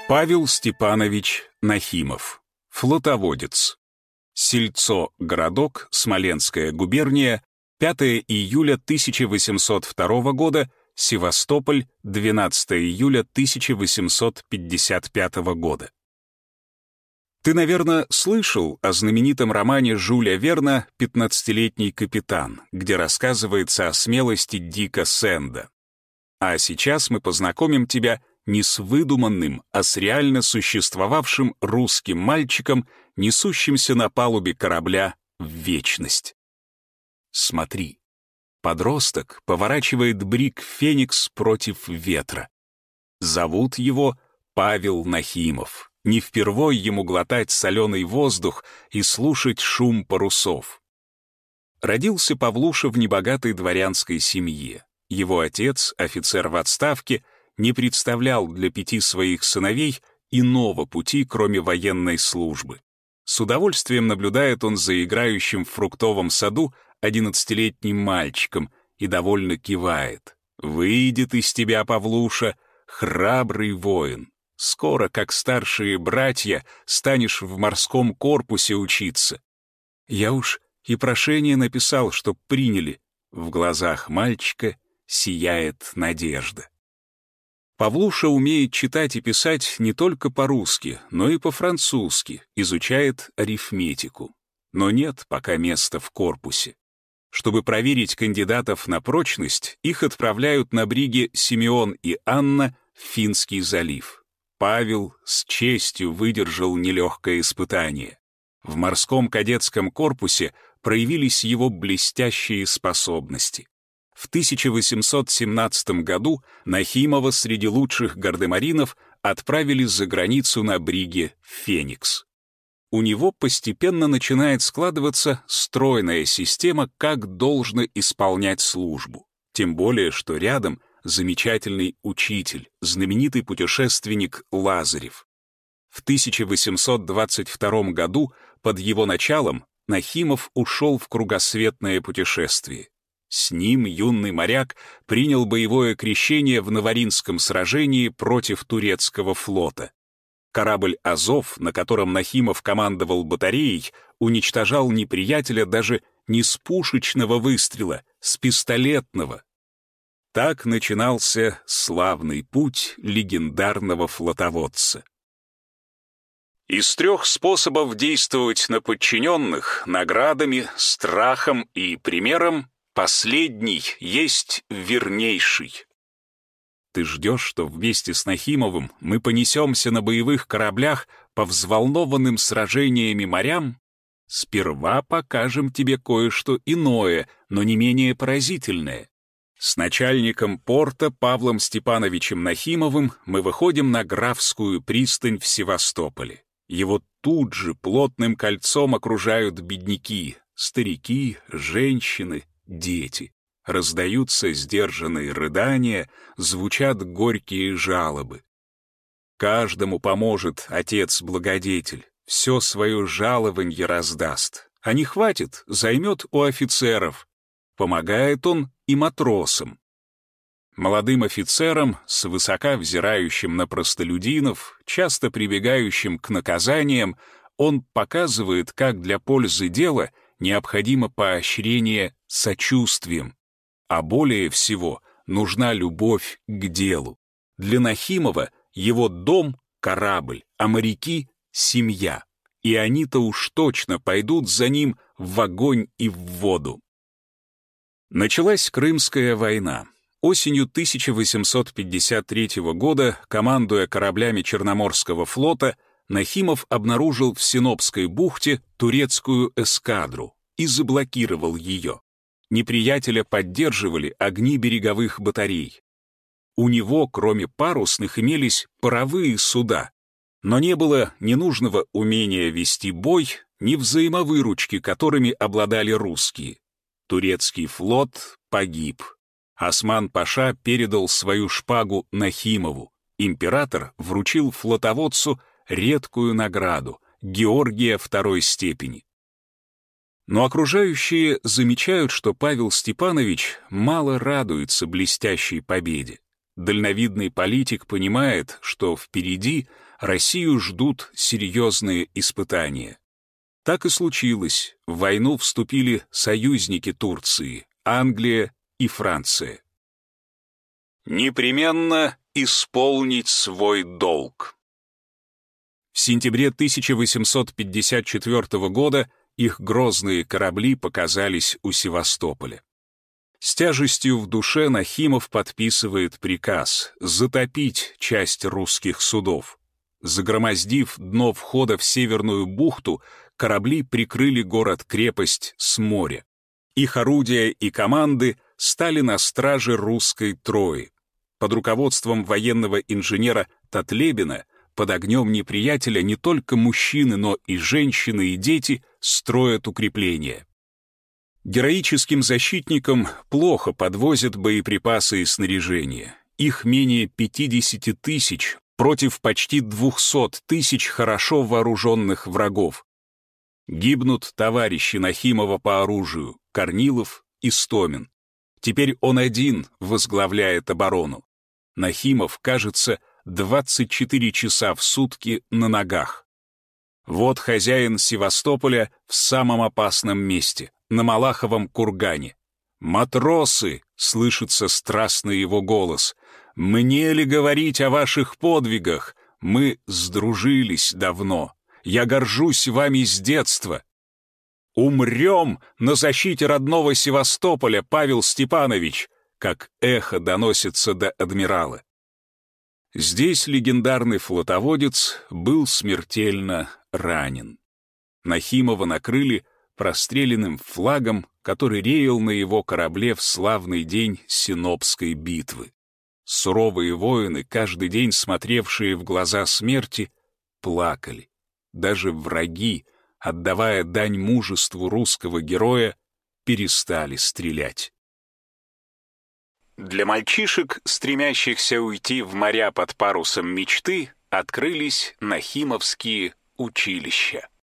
Павел Степанович Нахимов, флотоводец. Сельцо, городок, Смоленская губерния, 5 июля 1802 года, Севастополь, 12 июля 1855 года. Ты, наверное, слышал о знаменитом романе Жюля Верна «15-летний капитан», где рассказывается о смелости Дика Сэнда. А сейчас мы познакомим тебя не с выдуманным, а с реально существовавшим русским мальчиком, несущимся на палубе корабля в вечность. Смотри, подросток поворачивает бриг «Феникс» против ветра. Зовут его Павел Нахимов. Не впервой ему глотать соленый воздух и слушать шум парусов. Родился Павлуша в небогатой дворянской семье. Его отец, офицер в отставке, не представлял для 5 своих сыновей иного пути, кроме военной службы. С удовольствием наблюдает он за играющим в фруктовом саду 11-летним мальчиком и довольно кивает. «Выйдет из тебя, Павлуша, храбрый воин. Скоро, как старшие братья, станешь в морском корпусе учиться». Я уж и прошение написал, чтоб приняли. В глазах мальчика сияет надежда. Павлуша умеет читать и писать не только по-русски, но и по-французски, изучает арифметику. Но нет пока места в корпусе. Чтобы проверить кандидатов на прочность, их отправляют на бриге Симеон и Анна в Финский залив. Павел с честью выдержал нелегкое испытание. В морском кадетском корпусе проявились его блестящие способности. В 1817 году Нахимова среди лучших гардемаринов отправили за границу на бриге «Феникс». У него постепенно начинает складываться стройная система, как должно исполнять службу. Тем более, что рядом замечательный учитель, знаменитый путешественник Лазарев. В 1822 году под его началом Нахимов ушел в кругосветное путешествие. С ним юный моряк принял боевое крещение в Новоринском сражении против турецкого флота. Корабль «Азов», на котором Нахимов командовал батареей, уничтожал неприятеля даже не с пушечного выстрела, с пистолетного. Так начинался славный путь легендарного флотоводца. Из 3 способов действовать на подчиненных — наградами, страхом и примером — последний есть вернейший. Ты ждешь, что вместе с Нахимовым мы понесемся на боевых кораблях по взволнованным сражениями морям? Сперва покажем тебе кое-что иное, но не менее поразительное. С начальником порта Павлом Степановичем Нахимовым мы выходим на Графскую пристань в Севастополе. Его тут же плотным кольцом окружают бедняки, старики, женщины, дети. Раздаются сдержанные рыдания, звучат горькие жалобы. Каждому поможет отец-благодетель, все свое жалованье раздаст. А не хватит, займет у офицеров. Помогает он и матросам. Молодым офицерам, свысока взирающим на простолюдинов, часто прибегающим к наказаниям, он показывает, как для пользы дела необходимо поощрение сочувствием, а более всего нужна любовь к делу. Для Нахимова его дом — корабль, а моряки — семья, и они-то уж точно пойдут за ним в огонь и в воду. Началась Крымская война. Осенью 1853 года, командуя кораблями Черноморского флота, Нахимов обнаружил в Синопской бухте турецкую эскадру и заблокировал ее. Неприятеля поддерживали огни береговых батарей. У него, кроме парусных, имелись паровые суда, но не было ни нужного умения вести бой, ни взаимовыручки, которыми обладали русские. Турецкий флот погиб. Осман-паша передал свою шпагу Нахимову. Император вручил флотоводцу редкую награду — Георгия II степени. Но окружающие замечают, что Павел Степанович мало радуется блестящей победе. Дальновидный политик понимает, что впереди Россию ждут серьезные испытания. Так и случилось. В войну вступили союзники Турции, Англия и Франция. Непременно исполнить свой долг. В сентябре 1854 года их грозные корабли показались у Севастополя. С тяжестью в душе Нахимов подписывает приказ затопить часть русских судов. Загромоздив дно входа в Северную бухту, корабли прикрыли город-крепость с моря. Их орудия и команды стали на страже русской Трои. Под руководством военного инженера Татлебина под огнем неприятеля не только мужчины, но и женщины и дети строят укрепления. Героическим защитникам плохо подвозят боеприпасы и снаряжение. Их менее 50 тысяч против почти 200 тысяч хорошо вооруженных врагов. Гибнут товарищи Нахимова по оружию Корнилов и Стомин. Теперь он один возглавляет оборону. Нахимов, кажется, 24 часа в сутки на ногах. Вот хозяин Севастополя в самом опасном месте, на Малаховом кургане. «Матросы!» — слышится страстный его голос. «Мне ли говорить о ваших подвигах? Мы сдружились давно. Я горжусь вами с детства. Умрем на защите родного Севастополя, Павел Степанович!» Как эхо доносится до адмирала. Здесь легендарный флотоводец был смертельно ранен. Нахимова накрыли простреленным флагом, который реял на его корабле в славный день Синопской битвы. Суровые воины, каждый день смотревшие в глаза смерти, плакали. Даже враги, отдавая дань мужеству русского героя, перестали стрелять. Для мальчишек, стремящихся уйти в моря под парусом мечты, открылись Нахимовские училища.